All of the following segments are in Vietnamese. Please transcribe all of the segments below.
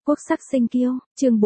Quốc sắc sinh kiêu, chương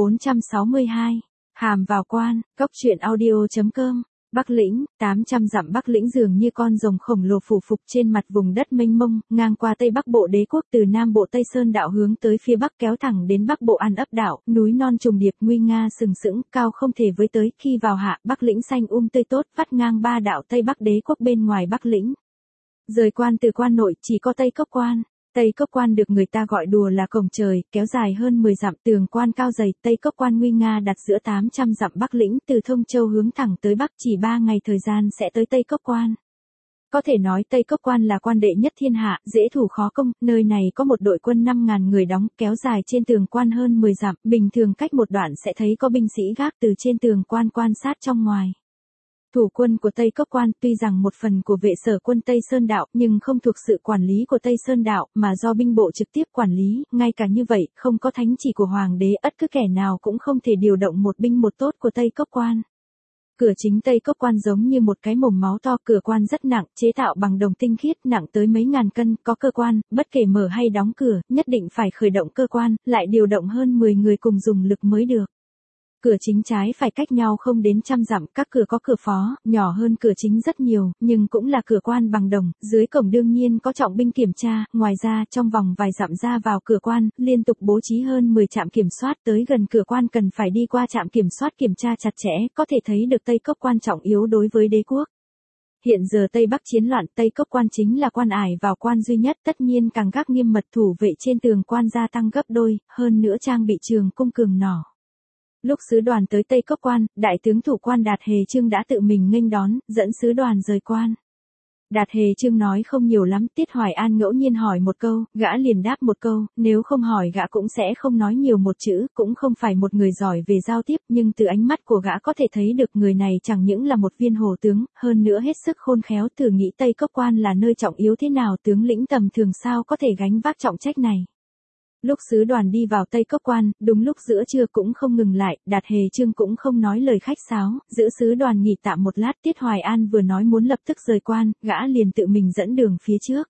462. Hàm vào quan, cốc truyện audio.com. Bắc Lĩnh, 800 dặm Bắc Lĩnh dường như con rồng khổng lồ phủ phục trên mặt vùng đất mênh mông, ngang qua Tây Bắc Bộ Đế quốc từ Nam Bộ Tây Sơn đạo hướng tới phía Bắc kéo thẳng đến Bắc Bộ An Ấp đảo, núi non trùng điệp nguy nga sừng sững, cao không thể với tới, khi vào hạ, Bắc Lĩnh xanh tươi tốt, vắt ngang ba đảo Tây Bắc Đế quốc bên ngoài Bắc Lĩnh. Rời quan từ quan nội chỉ có Tây Cốc Quan. Tây Cốc Quan được người ta gọi đùa là cổng trời, kéo dài hơn 10 dặm, tường quan cao dày, Tây Cốc Quan nguy nga đặt giữa 800 dặm Bắc Lĩnh, từ Thông Châu hướng thẳng tới Bắc, chỉ 3 ngày thời gian sẽ tới Tây Cốc Quan. Có thể nói Tây Cốc Quan là quan đệ nhất thiên hạ, dễ thủ khó công, nơi này có một đội quân 5.000 người đóng, kéo dài trên tường quan hơn 10 dặm, bình thường cách một đoạn sẽ thấy có binh sĩ gác từ trên tường quan quan sát trong ngoài. Thủ quân của Tây Cốc Quan tuy rằng một phần của vệ sở quân Tây Sơn Đạo nhưng không thuộc sự quản lý của Tây Sơn Đạo mà do binh bộ trực tiếp quản lý, ngay cả như vậy, không có thánh chỉ của Hoàng đế ất cứ kẻ nào cũng không thể điều động một binh một tốt của Tây Cốc Quan. Cửa chính Tây Cốc Quan giống như một cái mồm máu to, cửa quan rất nặng, chế tạo bằng đồng tinh khiết nặng tới mấy ngàn cân, có cơ quan, bất kể mở hay đóng cửa, nhất định phải khởi động cơ quan, lại điều động hơn 10 người cùng dùng lực mới được. Cửa chính trái phải cách nhau không đến 100 dặm, các cửa có cửa phó, nhỏ hơn cửa chính rất nhiều, nhưng cũng là cửa quan bằng đồng, dưới cổng đương nhiên có trọng binh kiểm tra, ngoài ra trong vòng vài dặm ra vào cửa quan, liên tục bố trí hơn 10 trạm kiểm soát, tới gần cửa quan cần phải đi qua trạm kiểm soát kiểm tra chặt chẽ, có thể thấy được Tây Cốc Quan trọng yếu đối với đế quốc. Hiện giờ Tây Bắc chiến loạn, Tây Cốc Quan chính là quan ải vào quan duy nhất, tất nhiên càng gác nghiêm mật, thủ vệ trên tường quan gia tăng gấp đôi, hơn nữa trang bị trường cung cường nỏ. Lúc sứ đoàn tới Tây Cốc Quan, đại tướng thủ quan Đạt Hề Trương đã tự mình nghênh đón, dẫn sứ đoàn rời quan. Đạt Hề Trương nói không nhiều lắm, Tiết Hoài An ngẫu nhiên hỏi một câu, gã liền đáp một câu, nếu không hỏi gã cũng sẽ không nói nhiều một chữ, cũng không phải một người giỏi về giao tiếp, nhưng từ ánh mắt của gã có thể thấy được người này chẳng những là một viên hổ tướng, hơn nữa hết sức khôn khéo, thử nghĩ Tây Cốc Quan là nơi trọng yếu thế nào, tướng lĩnh tầm thường sao có thể gánh vác trọng trách này. Lúc sứ đoàn đi vào Tây Cốc Quan, đúng lúc giữa trưa cũng không ngừng lại, Đạt Hề Trương cũng không nói lời khách sáo, giữ sứ đoàn nghỉ tạm một lát, Tiết Hoài An vừa nói muốn lập tức rời quan, gã liền tự mình dẫn đường phía trước.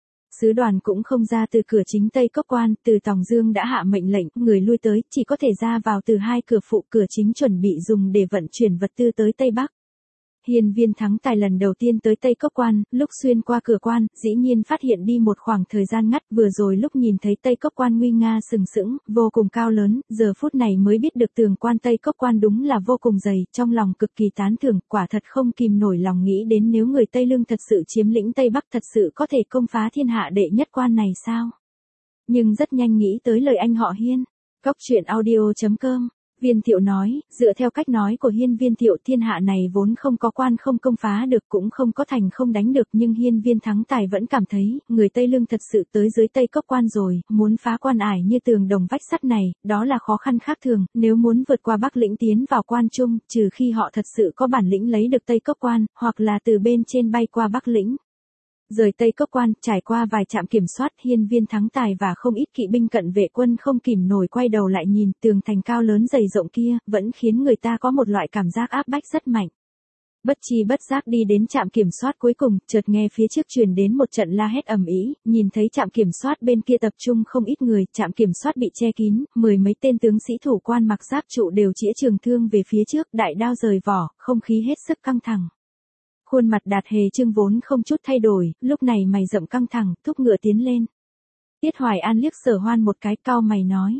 Sứ đoàn cũng không ra từ cửa chính Tây Cốc Quan, từ Tòng Dương đã hạ mệnh lệnh, người lui tới, chỉ có thể ra vào từ hai cửa phụ, cửa chính chuẩn bị dùng để vận chuyển vật tư tới Tây Bắc. Hiên Viên Thắng Tài lần đầu tiên tới Tây Cốc Quan, lúc xuyên qua cửa quan, dĩ nhiên phát hiện đi một khoảng thời gian ngắt, vừa rồi lúc nhìn thấy Tây Cốc Quan nguy nga sừng sững, vô cùng cao lớn, giờ phút này mới biết được tường quan Tây Cốc Quan đúng là vô cùng dày, trong lòng cực kỳ tán thưởng, quả thật không kìm nổi lòng nghĩ đến nếu người Tây Lương thật sự chiếm lĩnh Tây Bắc thật sự có thể công phá thiên hạ đệ nhất quan này sao? Nhưng rất nhanh nghĩ tới lời anh họ Hiên. Cốc truyện audio.com. Viên Thiệu nói, dựa theo cách nói của Hiên Viên Thiệu, thiên hạ này vốn không có quan không công phá được, cũng không có thành không đánh được, nhưng Hiên Viên Thắng Tài vẫn cảm thấy, người Tây Lương thật sự tới dưới Tây Cốc Quan rồi, muốn phá quan ải như tường đồng vách sắt này, đó là khó khăn khác thường, nếu muốn vượt qua Bắc Lĩnh tiến vào quan trung, trừ khi họ thật sự có bản lĩnh lấy được Tây Cốc Quan, hoặc là từ bên trên bay qua Bắc Lĩnh. Rời Tây Cốc Quan, trải qua vài trạm kiểm soát, Hiên Viên Thắng Tài và không ít kỵ binh cận vệ quân không kìm nổi quay đầu lại nhìn, tường thành cao lớn dày rộng kia, vẫn khiến người ta có một loại cảm giác áp bách rất mạnh. Bất chi bất giác đi đến trạm kiểm soát cuối cùng, chợt nghe phía trước truyền đến một trận la hét ầm ĩ, nhìn thấy trạm kiểm soát bên kia tập trung không ít người, trạm kiểm soát bị che kín, 10 mấy tên tướng sĩ thủ quan mặc giáp trụ đều chĩa trường thương về phía trước, đại đao rời vỏ, không khí hết sức căng thẳng. Khuôn mặt Đạt Hề Trương vốn không chút thay đổi, lúc này mày rậm căng thẳng, thúc ngựa tiến lên. Tiết Hoài An liếc Sở Hoan một cái, cau mày nói.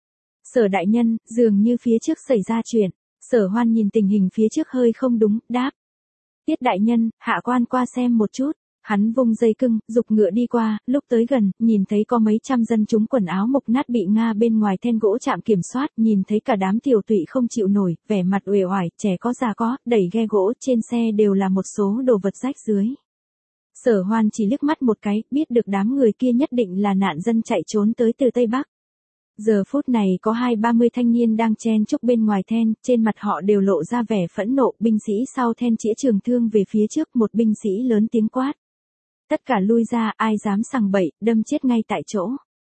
Sở đại nhân, dường như phía trước xảy ra chuyện. Sở Hoan nhìn tình hình phía trước hơi không đúng, đáp. Tiết đại nhân, hạ quan qua xem một chút. Hắn vung dây cưng, giục ngựa đi qua, lúc tới gần, nhìn thấy có mấy trăm dân chúng quần áo mục nát bị ngã bên ngoài then gỗ trạm kiểm soát, nhìn thấy cả đám tiểu tụy không chịu nổi, vẻ mặt uể oải, trẻ có già có, đẩy ghe gỗ, trên xe đều là một số đồ vật rách dưới. Sở Hoan chỉ liếc mắt một cái, biết được đám người kia nhất định là nạn dân chạy trốn tới từ Tây Bắc. Giờ phút này có 20-30 thanh niên đang chen chúc bên ngoài then, trên mặt họ đều lộ ra vẻ phẫn nộ, binh sĩ sau then chĩa trường thương về phía trước, một binh sĩ lớn tiếng quát. Tất cả lui ra, ai dám sằng bậy, đâm chết ngay tại chỗ.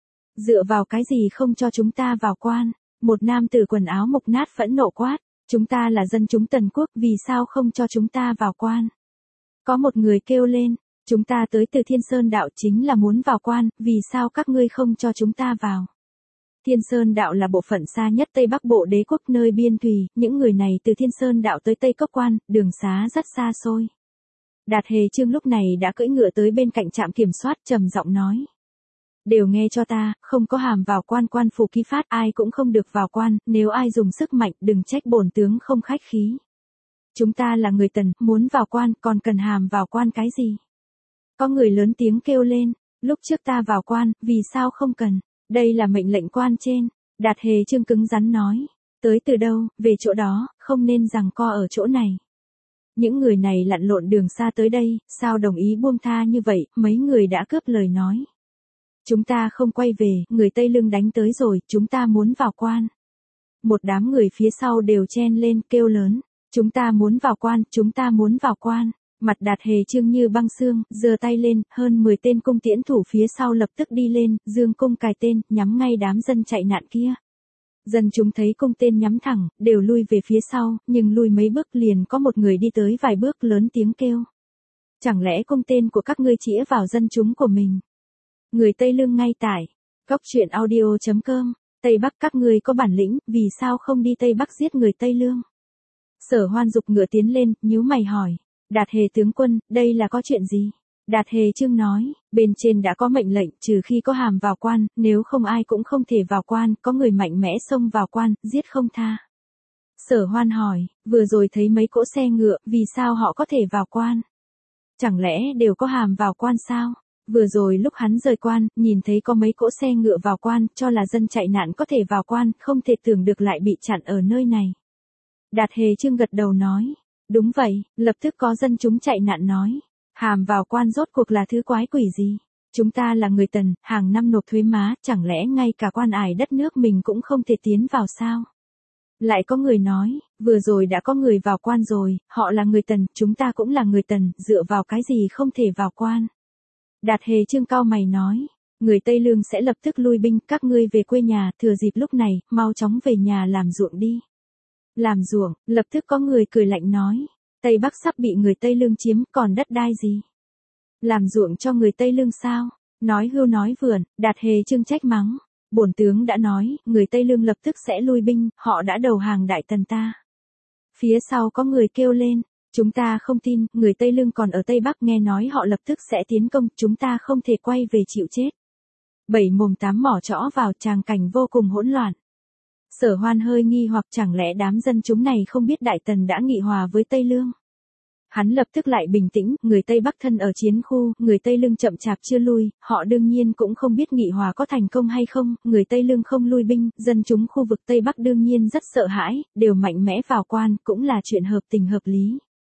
Dựa vào cái gì không cho chúng ta vào quan? Một nam tử quần áo mục nát phẫn nộ quát. Chúng ta là dân chúng Tần Quốc, vì sao không cho chúng ta vào quan? Có một người kêu lên, chúng ta tới từ Thiên Sơn Đạo chính là muốn vào quan, vì sao các ngươi không cho chúng ta vào? Thiên Sơn đạo là bộ phận xa nhất Tây Bắc Bộ đế quốc nơi biên thùy, những người này từ Thiên Sơn đạo tới Tây Cốc Quan, đường xá rất xa xôi. Đạt Hề Chương lúc này đã cưỡi ngựa tới bên cạnh trạm kiểm soát, trầm giọng nói. Đều nghe cho ta, không có hàm vào quan, quan phủ ký phát, ai cũng không được vào quan, nếu ai dùng sức mạnh, đừng trách bổn tướng không khách khí. Chúng ta là người Tần, muốn vào quan, còn cần hàm vào quan cái gì? Có người lớn tiếng kêu lên, lúc trước ta vào quan, vì sao không cần? Đây là mệnh lệnh quan trên. Đạt Hề Chương cứng rắn nói, tới từ đâu, về chỗ đó, không nên giằng co ở chỗ này. Những người này lặn lộn đường xa tới đây, sao đồng ý buông tha như vậy, mấy người đã cướp lời nói. Chúng ta không quay về, người Tây Lương đánh tới rồi, chúng ta muốn vào quan. Một đám người phía sau đều chen lên kêu lớn, chúng ta muốn vào quan, chúng ta muốn vào quan. Mặt Đạt Hề Chương như băng xương, giơ tay lên, hơn 10 tên cung tiễn thủ phía sau lập tức đi lên, dương cung cài tên, nhắm ngay đám dân chạy nạn kia. Dân chúng thấy cung tên nhắm thẳng, đều lui về phía sau, nhưng lui mấy bước liền có một người đi tới vài bước lớn tiếng kêu. Chẳng lẽ cung tên của các ngươi chĩa vào dân chúng của mình? Người Tây Lương ngay tại. Góc truyện audio.com. Tây Bắc các ngươi có bản lĩnh, vì sao không đi Tây Bắc giết người Tây Lương? Sở Hoan giục ngựa tiến lên, nhíu mày hỏi. Đạt Hề tướng quân, đây là có chuyện gì? Đạt Hề Chương nói, bên trên đã có mệnh lệnh, trừ khi có hàm vào quan, nếu không ai cũng không thể vào quan, có người mạnh mẽ xông vào quan, giết không tha. Sở Hoan hỏi, vừa rồi thấy mấy cỗ xe ngựa, vì sao họ có thể vào quan? Chẳng lẽ đều có hàm vào quan sao? Vừa rồi lúc hắn rời quan, nhìn thấy có mấy cỗ xe ngựa vào quan, cho là dân chạy nạn có thể vào quan, không thể tưởng được lại bị chặn ở nơi này. Đạt Hề Chương gật đầu nói, đúng vậy, lập tức có dân chúng chạy nạn nói. Hàm vào quan rốt cuộc là thứ quái quỷ gì? Chúng ta là người Tần, hàng năm nộp thuế má, chẳng lẽ ngay cả quan ải đất nước mình cũng không thể tiến vào sao? Lại có người nói, vừa rồi đã có người vào quan rồi, họ là người Tần, chúng ta cũng là người Tần, dựa vào cái gì không thể vào quan? Đạt Hề Chương cau mày nói, người Tây Lương sẽ lập tức lui binh, các ngươi về quê nhà, thừa dịp lúc này, mau chóng về nhà làm ruộng đi. Làm ruộng, lập tức có người cười lạnh nói. Tây Bắc sắp bị người Tây Lương chiếm, còn đất đai gì? Làm ruộng cho người Tây Lương sao? Nói hưu nói vượn, Đạt Hề Chương trách mắng. Bổn tướng đã nói, người Tây Lương lập tức sẽ lui binh, họ đã đầu hàng Đại Tần ta. Phía sau có người kêu lên, chúng ta không tin, người Tây Lương còn ở Tây Bắc nghe nói họ lập tức sẽ tiến công, chúng ta không thể quay về chịu chết. Bảy mồm tám mỏ trõ vào, tràng cảnh vô cùng hỗn loạn. Sở Hoan hơi nghi hoặc chẳng lẽ đám dân chúng này không biết Đại Tần đã nghị hòa với Tây Lương. Hắn lập tức lại bình tĩnh, người Tây Bắc thân ở chiến khu, người Tây Lương chậm chạp chưa lui, họ đương nhiên cũng không biết nghị hòa có thành công hay không, người Tây Lương không lui binh, dân chúng khu vực Tây Bắc đương nhiên rất sợ hãi, đều mạnh mẽ vào quan, cũng là chuyện hợp tình hợp lý.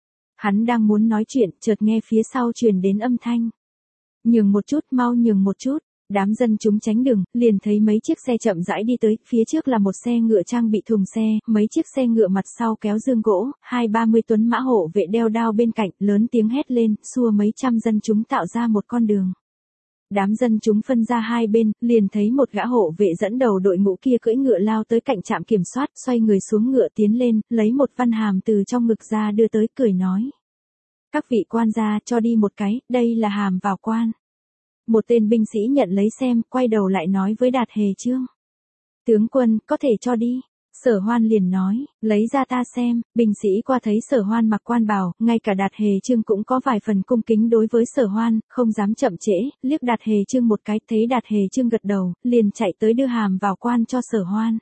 Hắn đang muốn nói chuyện, chợt nghe phía sau truyền đến âm thanh. Nhường một chút, mau nhường một chút. Đám dân chúng tránh đường, liền thấy mấy chiếc xe chậm rãi đi tới, phía trước là một xe ngựa trang bị thùng xe, mấy chiếc xe ngựa mặt sau kéo dương gỗ, 20-30 tuấn mã hộ vệ đeo đao bên cạnh, lớn tiếng hét lên, xua mấy trăm dân chúng tạo ra một con đường. Đám dân chúng phân ra hai bên, liền thấy một gã hộ vệ dẫn đầu đội ngũ kia cưỡi ngựa lao tới cạnh trạm kiểm soát, xoay người xuống ngựa tiến lên, lấy một văn hàm từ trong ngực ra đưa tới, cười nói. Các vị quan gia cho đi một cái, đây là hàm vào quan. Một tên binh sĩ nhận lấy xem, quay đầu lại nói với Đạt Hề Chương. Tướng quân, có thể cho đi. Sở Hoan liền nói, lấy ra ta xem, binh sĩ qua thấy Sở Hoan mặc quan bào, ngay cả Đạt Hề Chương cũng có vài phần cung kính đối với Sở Hoan, không dám chậm trễ, liếc Đạt Hề Chương một cái, thấy Đạt Hề Chương gật đầu, liền chạy tới đưa hàm vào quan cho Sở Hoan.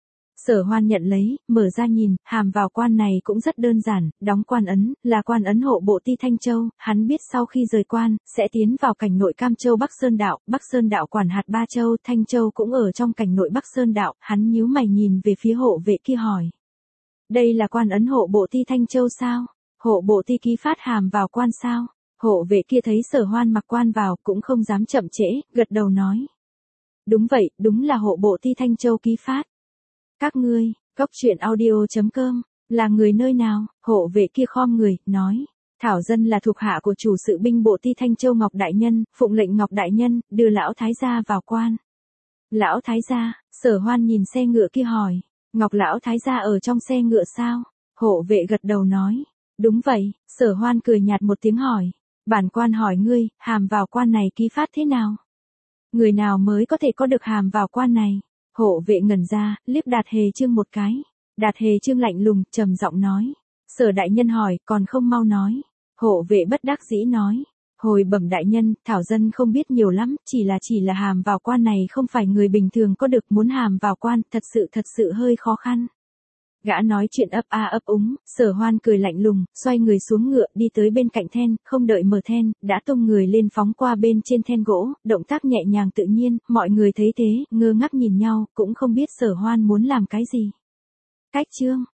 Sở Hoan nhận lấy, mở ra nhìn, hàm vào quan này cũng rất đơn giản, đóng quan ấn, là quan ấn hộ bộ ti Thanh Châu, hắn biết sau khi rời quan, sẽ tiến vào cảnh nội Cam Châu Bắc Sơn đạo quản hạt Ba Châu, Thanh Châu cũng ở trong cảnh nội Bắc Sơn đạo, hắn nhíu mày nhìn về phía hộ vệ kia hỏi. Đây là quan ấn hộ bộ ti Thanh Châu sao? Hộ bộ ti ký phát hàm vào quan sao? Hộ vệ kia thấy Sở Hoan mặc quan vào, cũng không dám chậm trễ, gật đầu nói. Đúng vậy, đúng là hộ bộ ti Thanh Châu ký phát. Các ngươi, góc truyện audio.com, là người nơi nào? Hộ vệ kia khom người, nói. Thảo dân là thuộc hạ của chủ sự binh bộ ti Thanh Châu Ngọc Đại Nhân, phụng lệnh Ngọc Đại Nhân, đưa lão thái gia vào quan. Lão thái gia, Sở Hoan nhìn xe ngựa kia hỏi. Ngọc lão thái gia ở trong xe ngựa sao? Hộ vệ gật đầu nói. Đúng vậy, Sở Hoan cười nhạt một tiếng hỏi. Bản quan hỏi ngươi, hàm vào quan này ký phát thế nào? Người nào mới có thể có được hàm vào quan này? Hộ vệ ngẩn ra, liếc Đạt Hề Trương một cái. Đạt Hề Trương lạnh lùng, trầm giọng nói. Sở đại nhân hỏi, còn không mau nói. Hộ vệ bất đắc dĩ nói. Hồi bẩm đại nhân, thảo dân không biết nhiều lắm, chỉ là hàm vào quan này không phải người bình thường có được, muốn hàm vào quan, thật sự hơi khó khăn. Gã nói chuyện ấp a ấp úng, Sở Hoan cười lạnh lùng, xoay người xuống ngựa, đi tới bên cạnh then, không đợi mở then, đã tung người lên phóng qua bên trên then gỗ, động tác nhẹ nhàng tự nhiên, mọi người thấy thế, ngơ ngác nhìn nhau, cũng không biết Sở Hoan muốn làm cái gì. Cách chương